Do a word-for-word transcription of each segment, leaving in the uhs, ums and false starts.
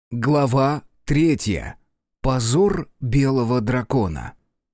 Глава третья. Позор белого дракона.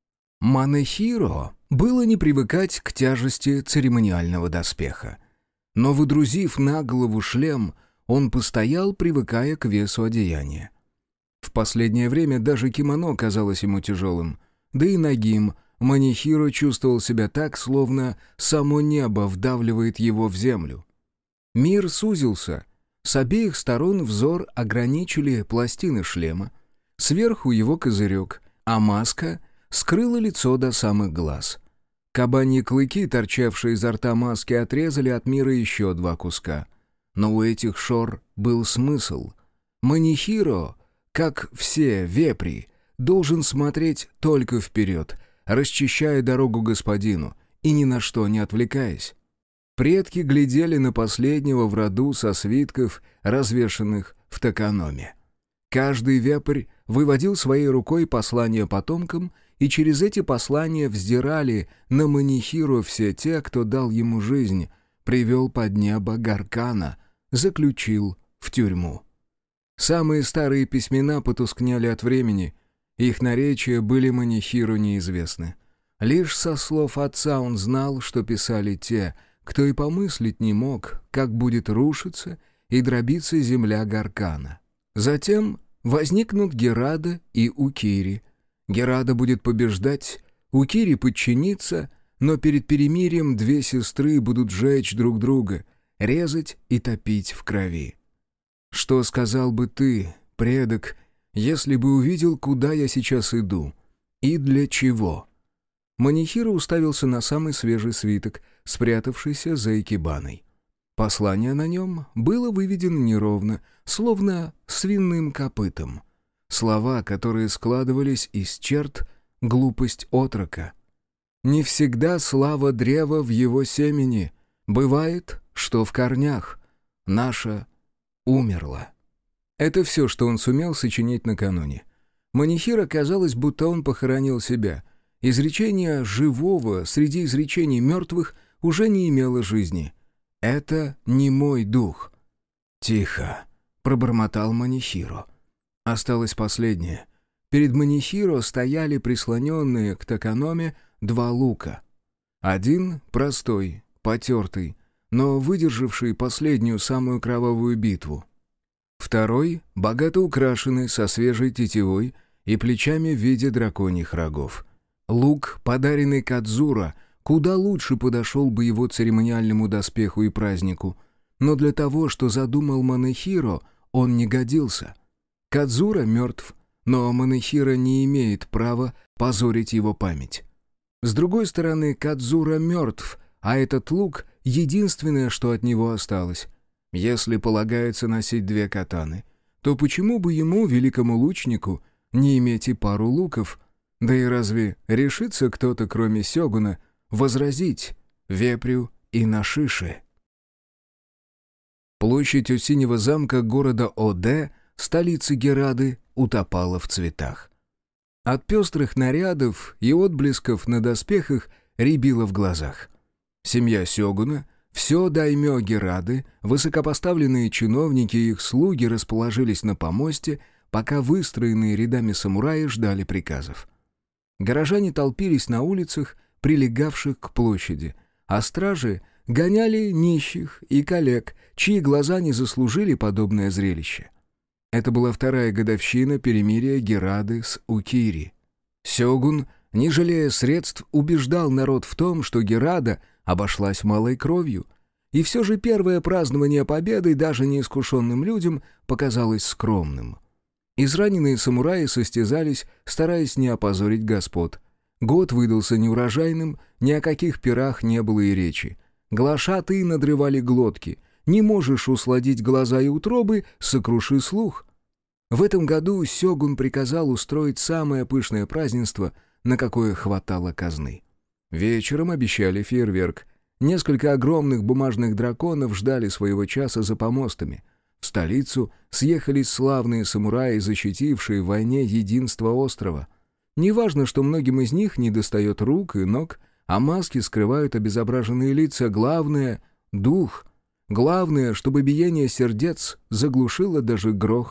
Манэхиро было не привыкать к тяжести церемониального доспеха. Но, выдрузив на голову шлем, он постоял, привыкая к весу одеяния. В последнее время даже кимоно казалось ему тяжелым, да и нагим Манэхиро чувствовал себя так, словно само небо вдавливает его в землю. Мир сузился. С обеих сторон взор ограничили пластины шлема, сверху его козырек, а маска скрыла лицо до самых глаз. Кабаньи клыки, торчавшие изо рта маски, отрезали от мира еще два куска. Но у этих шор был смысл. Манэхиро, как все вепри, должен смотреть только вперед, расчищая дорогу господину и ни на что не отвлекаясь. Предки глядели на последнего в роду со свитков, развешанных в токаноме. Каждый вепрь выводил своей рукой послания потомкам, и через эти послания вздирали на Манэхиро все те, кто дал ему жизнь, привел под небо Гаркана, заключил в тюрьму. Самые старые письмена потускнели от времени, их наречия были Манэхиро неизвестны. Лишь со слов отца он знал, что писали те, кто и помыслить не мог, как будет рушиться и дробиться земля Гаркана. Затем возникнут Герада и Укири. Герада будет побеждать, Укири подчинится, но перед перемирием две сестры будут жечь друг друга, резать и топить в крови. Что сказал бы ты, предок, если бы увидел, куда я сейчас иду и для чего? Манэхиро уставился на самый свежий свиток, спрятавшийся за икебаной. Послание на нем было выведено неровно, словно свиным копытом. Слова, которые складывались из черт, глупость отрока. «Не всегда слава древа в его семени. Бывает, что в корнях. Наша умерла». Это все, что он сумел сочинить накануне. Манэхиро казалось, будто он похоронил себя. Изречение живого среди изречений мертвых уже не имело жизни. «Это не мой дух». «Тихо», — пробормотал Манэхиро. Осталось последнее. Перед Манэхиро стояли прислоненные к токаноме два лука. Один простой, потертый, но выдержавший последнюю самую кровавую битву. Второй богато украшенный, со свежей тетивой и плечами в виде драконьих рогов. Лук, подаренный Кадзуро, куда лучше подошел бы его церемониальному доспеху и празднику, но для того, что задумал Манэхиро, он не годился. Кадзуро мертв, но Манэхиро не имеет права позорить его память. С другой стороны, Кадзуро мертв, а этот лук — единственное, что от него осталось. Если полагается носить две катаны, то почему бы ему, великому лучнику, не иметь и пару луков? Да и разве решится кто-то, кроме сёгуна, возразить вепрю и Нашиши? Площадь у синего замка города Оде, столицы Герады, утопала в цветах. От пестрых нарядов и отблесков на доспехах рябило в глазах. Семья сёгуна, все даймё Герады, высокопоставленные чиновники и их слуги расположились на помосте, пока выстроенные рядами самураи ждали приказов. Горожане толпились на улицах, прилегавших к площади, а стражи гоняли нищих и коллег, чьи глаза не заслужили подобное зрелище. Это была вторая годовщина перемирия Герады с Укири. Сёгун, не жалея средств, убеждал народ в том, что Герада обошлась малой кровью, и все же первое празднование победы даже неискушенным людям показалось скромным. Израненные самураи состязались, стараясь не опозорить господ. Год выдался неурожайным, ни о каких пирах не было и речи. Глашатые надрывали глотки. Не можешь усладить глаза и утробы, сокруши слух. В этом году сёгун приказал устроить самое пышное празднество, на какое хватало казны. Вечером обещали фейерверк. Несколько огромных бумажных драконов ждали своего часа за помостами. В столицу съехались славные самураи, защитившие в войне единство острова. Неважно, что многим из них недостает рук и ног, а маски скрывают обезображенные лица. Главное — дух. Главное, чтобы биение сердец заглушило даже грохот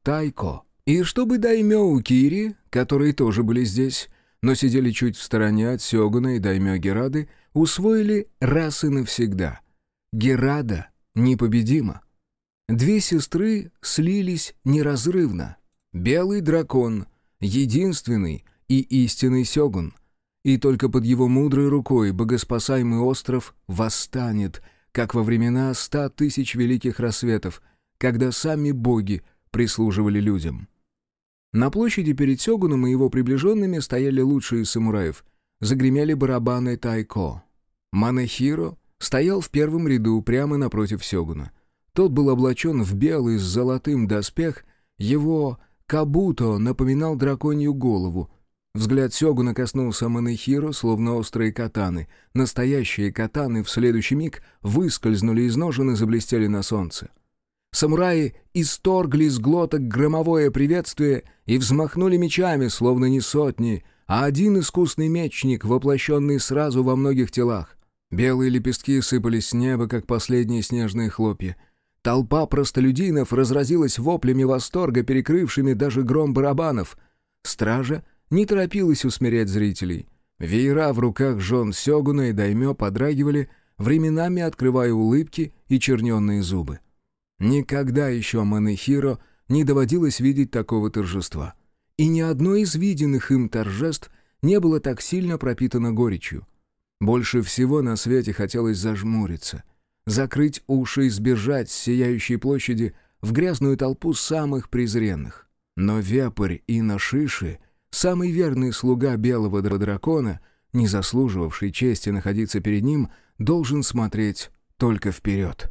Тайко. И чтобы даймё Укири, которые тоже были здесь, но сидели чуть в стороне от сёгуна и даймё Герады, усвоили раз и навсегда. Герада непобедима. Две сестры слились неразрывно. Белый дракон — единственный и истинный сёгун. И только под его мудрой рукой богоспасаемый остров восстанет, как во времена ста тысяч великих рассветов, когда сами боги прислуживали людям. На площади перед сёгуном и его приближенными стояли лучшие из самураев. Загремели барабаны Тайко. Манэхиро стоял в первом ряду прямо напротив сёгуна. Тот был облачен в белый с золотым доспех, его кабуто напоминал драконью голову. Взгляд сёгуна коснулся Манэхиро, словно острые катаны. Настоящие катаны в следующий миг выскользнули из ножен и заблестели на солнце. Самураи исторгли с глоток громовое приветствие и взмахнули мечами, словно не сотни, а один искусный мечник, воплощенный сразу во многих телах. Белые лепестки сыпались с неба, как последние снежные хлопья. Толпа простолюдинов разразилась воплями восторга, перекрывшими даже гром барабанов. Стража не торопилась усмирять зрителей. Веера в руках жен сёгуна и даймё подрагивали, временами открывая улыбки и черненные зубы. Никогда еще Манэхиро не доводилось видеть такого торжества. И ни одно из виденных им торжеств не было так сильно пропитано горечью. Больше всего на свете хотелось зажмуриться, закрыть уши и сбежать с сияющей площади в грязную толпу самых презренных. Но Вепрь и Нашиши, самый верный слуга белого дракона, не заслуживавший чести находиться перед ним, должен смотреть только вперед.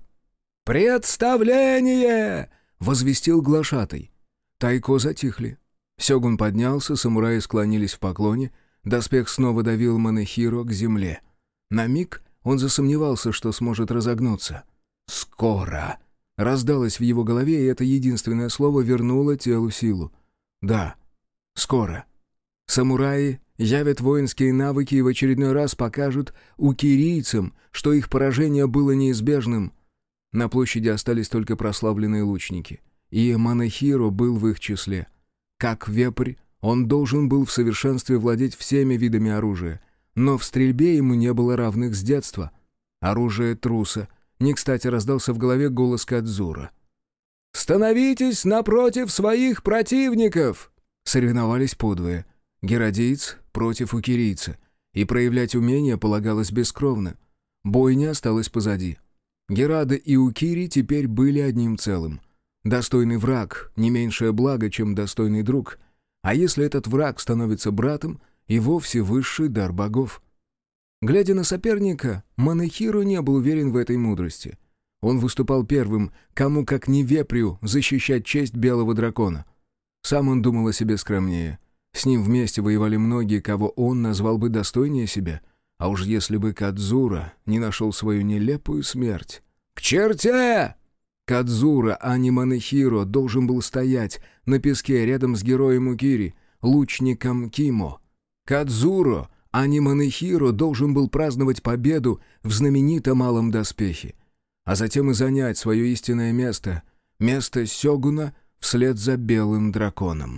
«Представление!» — возвестил глашатай. Тайко затихли. Сёгун поднялся, самураи склонились в поклоне, доспех снова давил Манэхиро к земле. На миг он засомневался, что сможет разогнуться. «Скоро!» — раздалось в его голове, и это единственное слово вернуло телу силу. «Да, скоро!» Самураи явят воинские навыки и в очередной раз покажут укирийцам, что их поражение было неизбежным. На площади остались только прославленные лучники, и Манэхиро был в их числе. Как вепрь, он должен был в совершенстве владеть всеми видами оружия, но в стрельбе ему не было равных с детства. Оружие труса. Не кстати раздался в голове голос Кадзура. «Становитесь напротив своих противников!» Соревновались подвое. Геродиец против укирийца, и проявлять умение полагалось бескровно. Бойня осталась позади. Герада и Укири теперь были одним целым. Достойный враг — не меньшее благо, чем достойный друг. А если этот враг становится братом, и вовсе высший дар богов. Глядя на соперника, Манэхиро не был уверен в этой мудрости. Он выступал первым, кому как не вепрю защищать честь белого дракона. Сам он думал о себе скромнее. С ним вместе воевали многие, кого он назвал бы достойнее себя. А уж если бы Кадзура не нашел свою нелепую смерть. «К черте!» Кадзура, а не Манэхиро, должен был стоять на песке рядом с героем Укири, лучником Кимо. Кадзуро, а не Манэхиро, должен был праздновать победу в знаменитом малом доспехе, а затем и занять свое истинное место, место сёгуна вслед за белым драконом.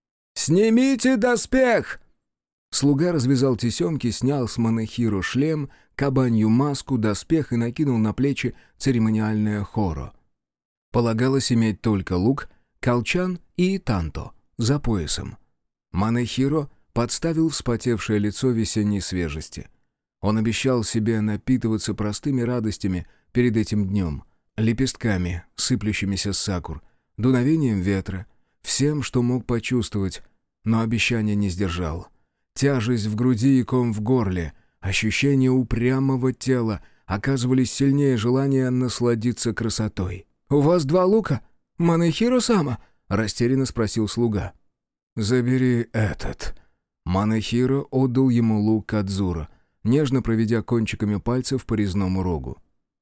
«Снимите доспех!» Слуга развязал тесемки, снял с Манэхиро шлем, кабанью маску, доспех и накинул на плечи церемониальное хоро. Полагалось иметь только лук, колчан и танто за поясом. Манэхиро подставил вспотевшее лицо весенней свежести. Он обещал себе напитываться простыми радостями перед этим днем, лепестками, сыплющимися с сакур, дуновением ветра, всем, что мог почувствовать, но обещания не сдержал. Тяжесть в груди и ком в горле, ощущение упрямого тела оказывались сильнее желания насладиться красотой. «У вас два лука? Манэхиро-сама?» — растерянно спросил слуга. «Забери этот». Манэхиро отдал ему лук Кадзура, нежно проведя кончиками пальцев по резному рогу.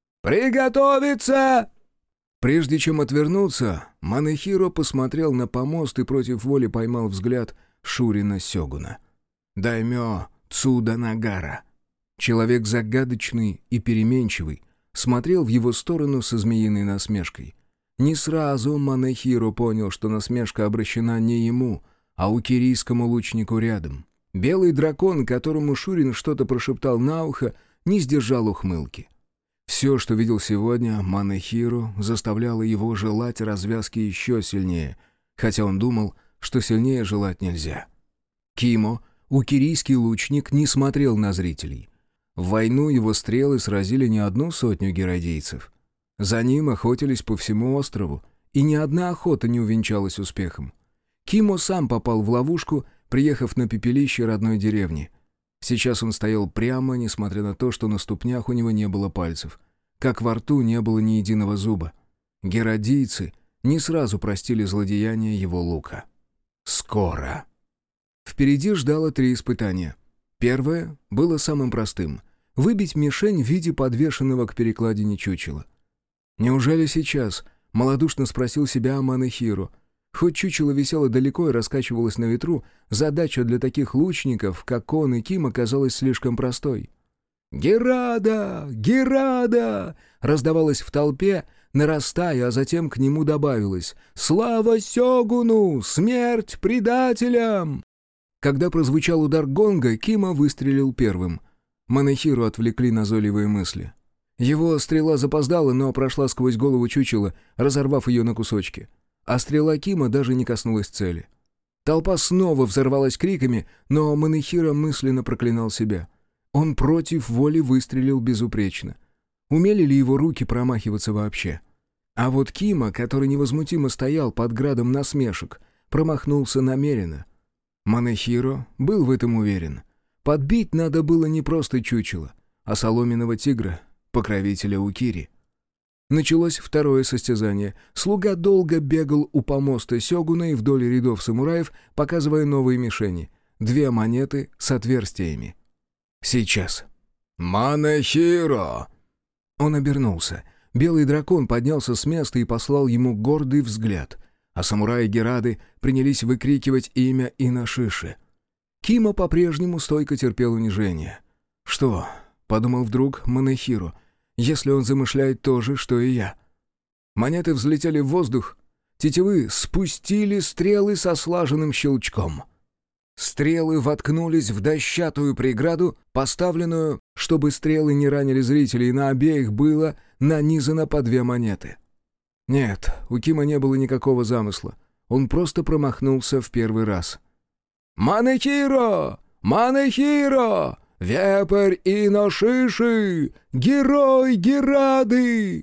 «Приготовиться!» Прежде чем отвернуться, Манэхиро посмотрел на помост и против воли поймал взгляд Шурина Сёгуна. Даймё Цуда Нагара. Человек загадочный и переменчивый, смотрел в его сторону со змеиной насмешкой. Не сразу Манэхиро понял, что насмешка обращена не ему, а укирийскому лучнику рядом. Белый дракон, которому Шурин что-то прошептал на ухо, не сдержал ухмылки. Все, что видел сегодня, Манэхиро заставляло его желать развязки еще сильнее, хотя он думал, что сильнее желать нельзя. Кимо, укирийский лучник, не смотрел на зрителей. В войну его стрелы сразили не одну сотню геродейцев. За ним охотились по всему острову, и ни одна охота не увенчалась успехом. Кимо сам попал в ловушку, приехав на пепелище родной деревни. Сейчас он стоял прямо, несмотря на то, что на ступнях у него не было пальцев, как во рту не было ни единого зуба. Геродийцы не сразу простили злодеяние его лука. Скоро. Впереди ждало три испытания. Первое было самым простым — выбить мишень в виде подвешенного к перекладине чучела. «Неужели сейчас?» — малодушно спросил себя Манэхиро. Хоть чучело висело далеко и раскачивалось на ветру, задача для таких лучников, как он и Ким, оказалась слишком простой. «Герада! Герада!» раздавалось в толпе, нарастая, а затем к нему добавилось «Слава Сёгуну! Смерть предателям!» Когда прозвучал удар гонга, Кима выстрелил первым. Манэхиро отвлекли назойливые мысли. Его стрела запоздала, но прошла сквозь голову чучела, разорвав ее на кусочки. А стрела Кима даже не коснулась цели. Толпа снова взорвалась криками, но Манэхиро мысленно проклинал себя. Он против воли выстрелил безупречно. Умели ли его руки промахиваться вообще? А вот Кима, который невозмутимо стоял под градом насмешек, промахнулся намеренно. Манэхиро был в этом уверен. Подбить надо было не просто чучело, а соломенного тигра, покровителя Укири. Началось второе состязание. Слуга долго бегал у помоста сёгуна и вдоль рядов самураев, показывая новые мишени. Две монеты с отверстиями. Сейчас. «Манэхиро!» Он обернулся. Белый дракон поднялся с места и послал ему гордый взгляд, а самураи Герады принялись выкрикивать имя Иношиши. Кима по-прежнему стойко терпел унижение. «Что?» — подумал вдруг Манэхиро. «Если он замышляет то же, что и я». Монеты взлетели в воздух, тетивы спустили стрелы со слаженным щелчком. Стрелы воткнулись в дощатую преграду, поставленную, чтобы стрелы не ранили зрителей, и на обеих было нанизано по две монеты. Нет, у Кима не было никакого замысла. Он просто промахнулся в первый раз. «Манэхиро! Манэхиро! Вепрь Иношиши! Герой Герады!»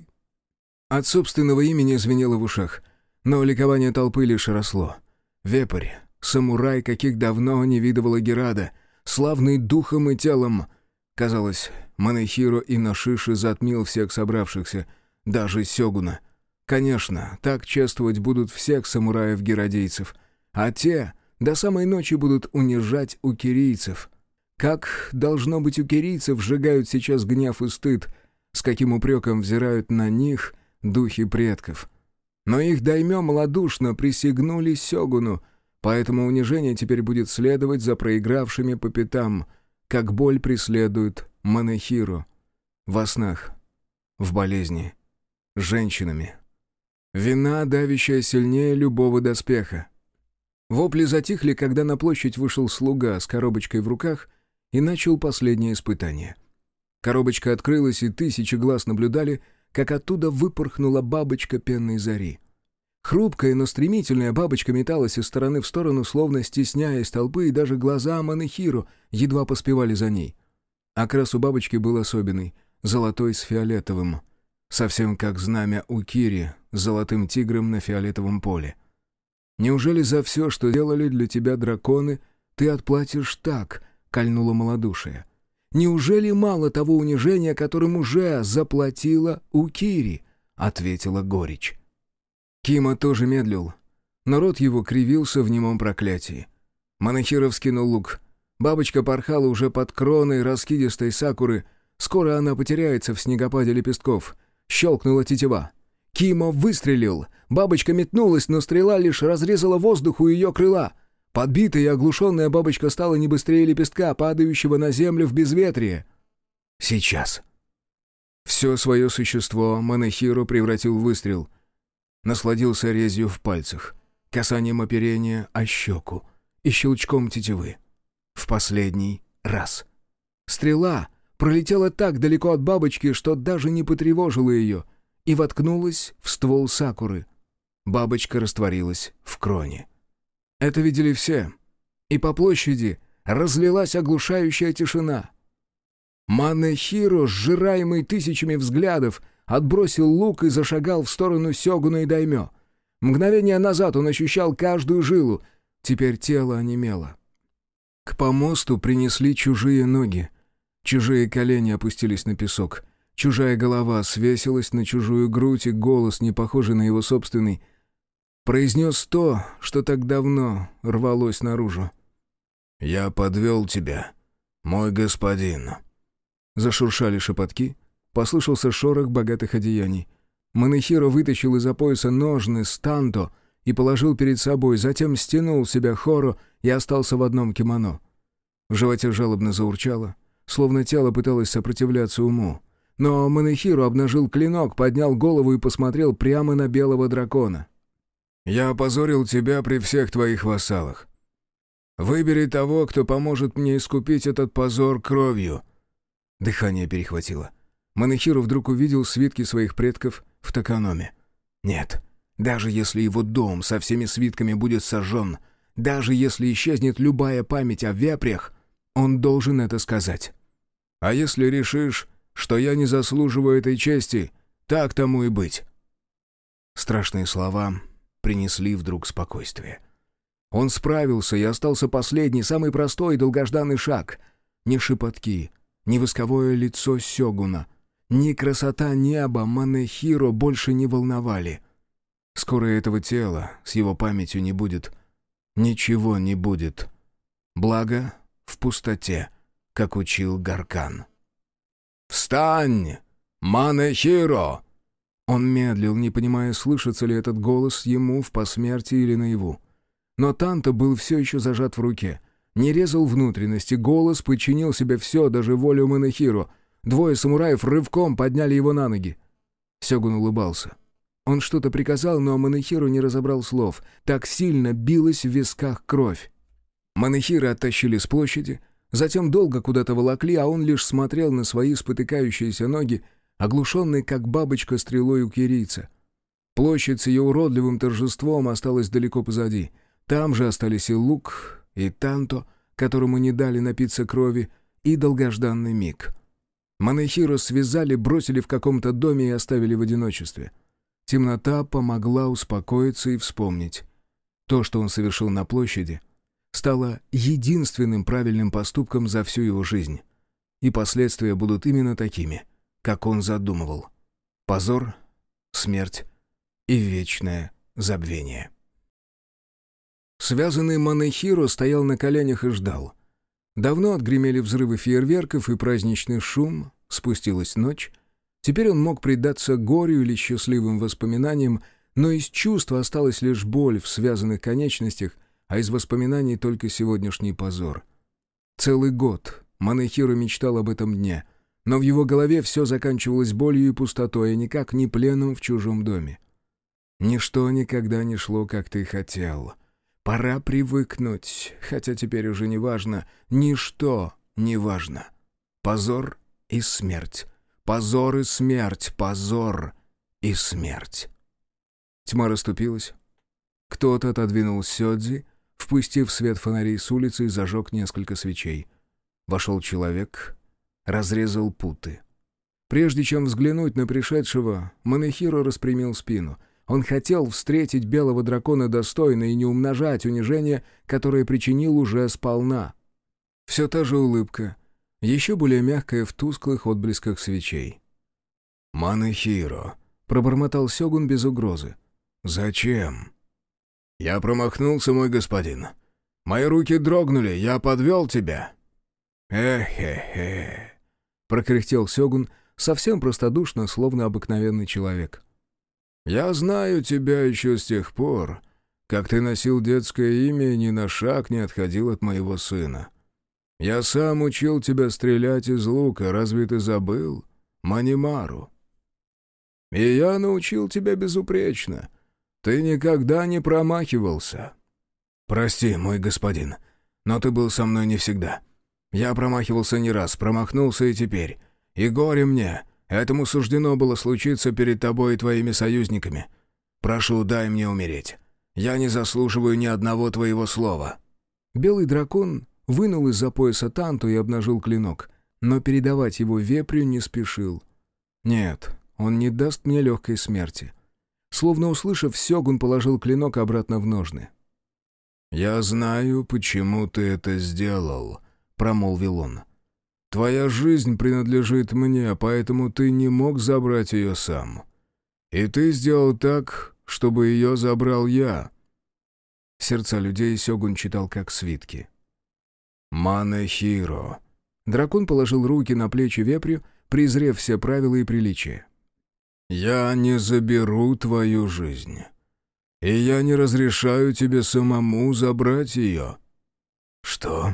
От собственного имени звенело в ушах, но ликование толпы лишь росло. Вепрь, самурай, каких давно не видывала Герада, славный духом и телом. Казалось, Манэхиро Иношиши затмил всех собравшихся, даже сёгуна. Конечно, так чествовать будут всех самураев-геродейцев, а те до самой ночи будут унижать укирийцев. Как, должно быть, укирийцев сжигают сейчас гнев и стыд, с каким упреком взирают на них духи предков. Но их даймё малодушно присягнули сёгуну, поэтому унижение теперь будет следовать за проигравшими по пятам, как боль преследует Манэхиро. Во снах, в болезни, с женщинами. Вина, давящая сильнее любого доспеха. Вопли затихли, когда на площадь вышел слуга с коробочкой в руках и начал последнее испытание. Коробочка открылась, и тысячи глаз наблюдали, как оттуда выпорхнула бабочка пенной зари. Хрупкая, но стремительная бабочка металась из стороны в сторону, словно стесняясь толпы, и даже глаза Манэхиро едва поспевали за ней. Окрас у бабочки был особенный, золотой с фиолетовым. Совсем как знамя Укири с золотым тигром на фиолетовом поле. «Неужели за все, что делали для тебя драконы, ты отплатишь так?» — кольнуло малодушие. «Неужели мало того унижения, которым уже заплатила Укири?» — ответила горечь. Кима тоже медлил, но рот его кривился в немом проклятии. Манэхиро вскинул лук. Бабочка порхала уже под кроной раскидистой сакуры. Скоро она потеряется в снегопаде лепестков. Щелкнула тетива. Кима выстрелил. Бабочка метнулась, но стрела лишь разрезала воздух у ее крыла. Подбитая и оглушенная бабочка стала не быстрее лепестка, падающего на землю в безветрие. Сейчас. Все свое существо Манэхиро превратил в выстрел. Насладился резью в пальцах, касанием оперения о щеку и щелчком тетивы. В последний раз. Стрела пролетела так далеко от бабочки, что даже не потревожила ее, и воткнулась в ствол сакуры. Бабочка растворилась в кроне. Это видели все, и по площади разлилась оглушающая тишина. Манэхиро, сжираемый тысячами взглядов, отбросил лук и зашагал в сторону Сёгуна и даймё. Мгновение назад он ощущал каждую жилу, теперь тело онемело. К помосту принесли чужие ноги. Чужие колени опустились на песок. Чужая голова свесилась на чужую грудь, и голос, не похожий на его собственный, произнес то, что так давно рвалось наружу. «Я подвел тебя, мой господин». Зашуршали шепотки, послышался шорох богатых одеяний. Манэхиро вытащил из-за пояса ножны с танто и положил перед собой, затем стянул с себя хору и остался в одном кимоно. В животе жалобно заурчало, словно тело пыталось сопротивляться уму. Но Манэхиро обнажил клинок, поднял голову и посмотрел прямо на белого дракона. «Я опозорил тебя при всех твоих вассалах. Выбери того, кто поможет мне искупить этот позор кровью». Дыхание перехватило. Манэхиро вдруг увидел свитки своих предков в Таканоме. Нет, даже если его дом со всеми свитками будет сожжен, даже если исчезнет любая память о вепрях, он должен это сказать. «А если решишь, что я не заслуживаю этой чести, так тому и быть». Страшные слова принесли вдруг спокойствие. Он справился, и остался последний, самый простой и долгожданный шаг. Ни шепотки, ни восковое лицо Сёгуна, ни красота неба Манэхиро больше не волновали. Скоро этого тела с его памятью не будет. Ничего не будет. Благо в пустоте, как учил Гаркан. «Встань, Манэхиро!» Он медлил, не понимая, слышится ли этот голос ему в посмертии или наяву. Но Танто был все еще зажат в руке. Не резал внутренности, голос подчинил себе все, даже волю Манэхиро. Двое самураев рывком подняли его на ноги. Сёгун улыбался. Он что-то приказал, но Манэхиро не разобрал слов. Так сильно билась в висках кровь. Манэхиро оттащили с площади, затем долго куда-то волокли, а он лишь смотрел на свои спотыкающиеся ноги, оглушенный, как бабочка стрелой у кирийца. Площадь с ее уродливым торжеством осталась далеко позади. Там же остались и лук, и танто, которому не дали напиться крови, и долгожданный миг. Манэхиро связали, бросили в каком-то доме и оставили в одиночестве. Темнота помогла успокоиться и вспомнить. То, что он совершил на площади, стало единственным правильным поступком за всю его жизнь. И последствия будут именно такими, как он задумывал. Позор, смерть и вечное забвение. Связанный Манэхиро стоял на коленях и ждал. Давно отгремели взрывы фейерверков и праздничный шум, спустилась ночь. Теперь он мог предаться горю или счастливым воспоминаниям, но из чувства осталась лишь боль в связанных конечностях, а из воспоминаний только сегодняшний позор. Целый год Манэхиро мечтал об этом дне, но в его голове все заканчивалось болью и пустотой, а никак не пленом в чужом доме. Ничто никогда не шло, как ты хотел. Пора привыкнуть, хотя теперь уже не важно, ничто не важно. Позор и смерть, позор и смерть, позор и смерть. Тьма расступилась. Кто-то отодвинул сёдзи, впустив свет фонарей с улицы и зажег несколько свечей. Вошел человек, разрезал путы. Прежде чем взглянуть на пришедшего, Манэхиро распрямил спину. Он хотел встретить белого дракона достойно и не умножать унижение, которое причинил уже сполна. Все та же улыбка, еще более мягкая в тусклых отблесках свечей. «Манэхиро», — пробормотал Сёгун без угрозы. «Зачем?» «Я промахнулся, мой господин. Мои руки дрогнули, я подвел тебя». «Эхе-хе», — прокряхтел Сёгун, совсем простодушно, словно обыкновенный человек. «Я знаю тебя еще с тех пор, как ты носил детское имя и ни на шаг не отходил от моего сына. Я сам учил тебя стрелять из лука, разве ты забыл, Манимару? И я научил тебя безупречно, ты никогда не промахивался». «Прости, мой господин, но ты был со мной не всегда. Я промахивался не раз, промахнулся и теперь. И горе мне, этому суждено было случиться перед тобой и твоими союзниками. Прошу, дай мне умереть. Я не заслуживаю ни одного твоего слова». Белый дракон вынул из-за пояса танту и обнажил клинок, но передавать его вепрю не спешил. «Нет, он не даст мне легкой смерти». Словно услышав, Сёгун положил клинок обратно в ножны. «Я знаю, почему ты это сделал», — промолвил он. «Твоя жизнь принадлежит мне, поэтому ты не мог забрать ее сам. И ты сделал так, чтобы ее забрал я». Сердца людей Сёгун читал как свитки. «Манэхиро». Дракон положил руки на плечи вепрю, презрев все правила и приличия. «Я не заберу твою жизнь, и я не разрешаю тебе самому забрать ее». «Что?»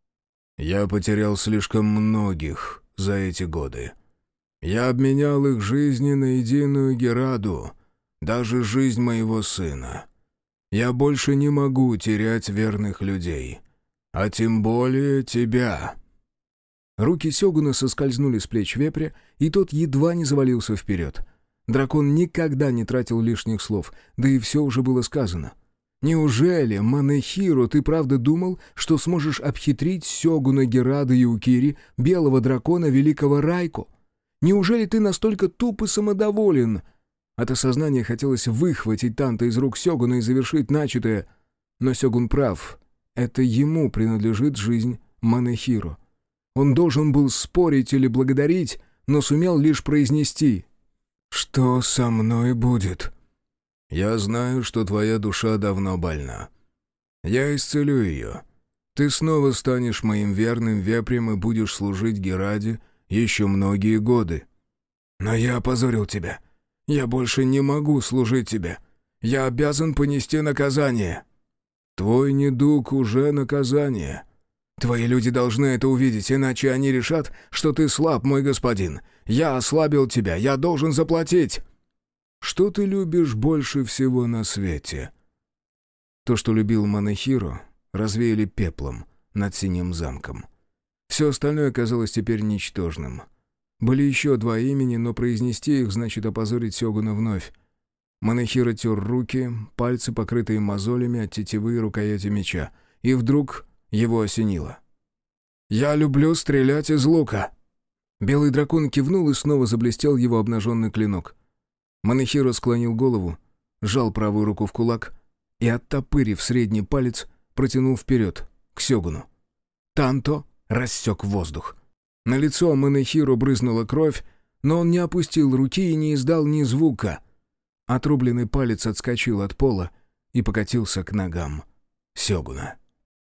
«Я потерял слишком многих за эти годы. Я обменял их жизни на единую Гераду, даже жизнь моего сына. Я больше не могу терять верных людей, а тем более тебя». Руки Сёгуна соскользнули с плеч вепря, и тот едва не завалился вперед. Дракон никогда не тратил лишних слов, да и все уже было сказано. «Неужели, Манэхиро, ты правда думал, что сможешь обхитрить Сёгуна Герады Юкири, белого дракона великого Райко? Неужели ты настолько туп и самодоволен?» От осознания хотелось выхватить танта из рук Сёгуна и завершить начатое. Но Сёгун прав. Это ему принадлежит жизнь Манэхиро. Он должен был спорить или благодарить, но сумел лишь произнести: «Что со мной будет?» «Я знаю, что твоя душа давно больна. Я исцелю ее. Ты снова станешь моим верным вепрем и будешь служить Гераде еще многие годы». «Но я опозорил тебя. Я больше не могу служить тебе. Я обязан понести наказание». «Твой недуг уже наказание. Твои люди должны это увидеть, иначе они решат, что ты слаб, мой господин. Я ослабил тебя, я должен заплатить». «Что ты любишь больше всего на свете?» То, что любил Манэхиро, развеяли пеплом над синим замком. Все остальное казалось теперь ничтожным. Были еще два имени, но произнести их значит опозорить Сёгуна вновь. Манэхиро тер руки, пальцы, покрытые мозолями от тетивы и рукояти меча, и вдруг его осенило. «Я люблю стрелять из лука!» Белый дракон кивнул, и снова заблестел его обнаженный клинок. Манэхиро склонил голову, сжал правую руку в кулак и, оттопырив средний палец, протянул вперед, к Сёгуну. Танто рассек воздух. На лицо Манэхиро брызнула кровь, но он не опустил руки и не издал ни звука. Отрубленный палец отскочил от пола и покатился к ногам Сёгуна.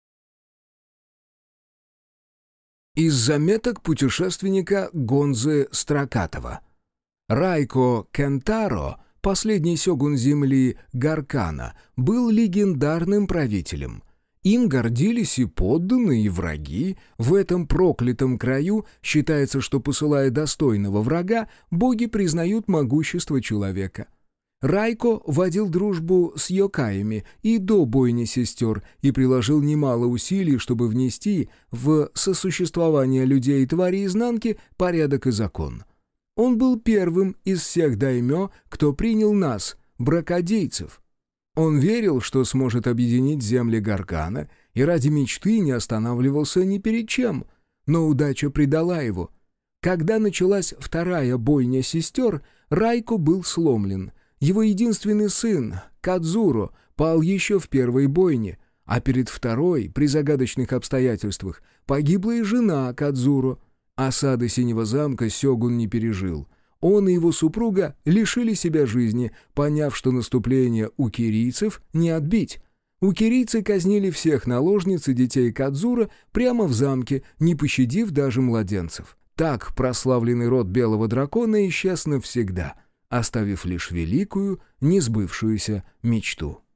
Из заметок путешественника Гонзы Строкатова. Райко Кентаро, последний сёгун земли Гаркана, был легендарным правителем. Им гордились и подданные, и враги. В этом проклятом краю считается, что, посылая достойного врага, боги признают могущество человека. Райко водил дружбу с йокаями и до бойни сестер и приложил немало усилий, чтобы внести в сосуществование людей и тварей изнанки порядок и закон. Он был первым из всех даймё, кто принял нас, бракодейцев. Он верил, что сможет объединить земли Гаркана, и ради мечты не останавливался ни перед чем, но удача предала его. Когда началась вторая бойня сестер, Райко был сломлен. Его единственный сын, Кадзуро, пал еще в первой бойне, а перед второй, при загадочных обстоятельствах, погибла и жена Кадзуро. Осады Синего замка сёгун не пережил. Он и его супруга лишили себя жизни, поняв, что наступление укирийцев не отбить. Укирийцы казнили всех наложниц и детей Кадзуро прямо в замке, не пощадив даже младенцев. Так прославленный род Белого дракона исчез навсегда, оставив лишь великую, несбывшуюся мечту.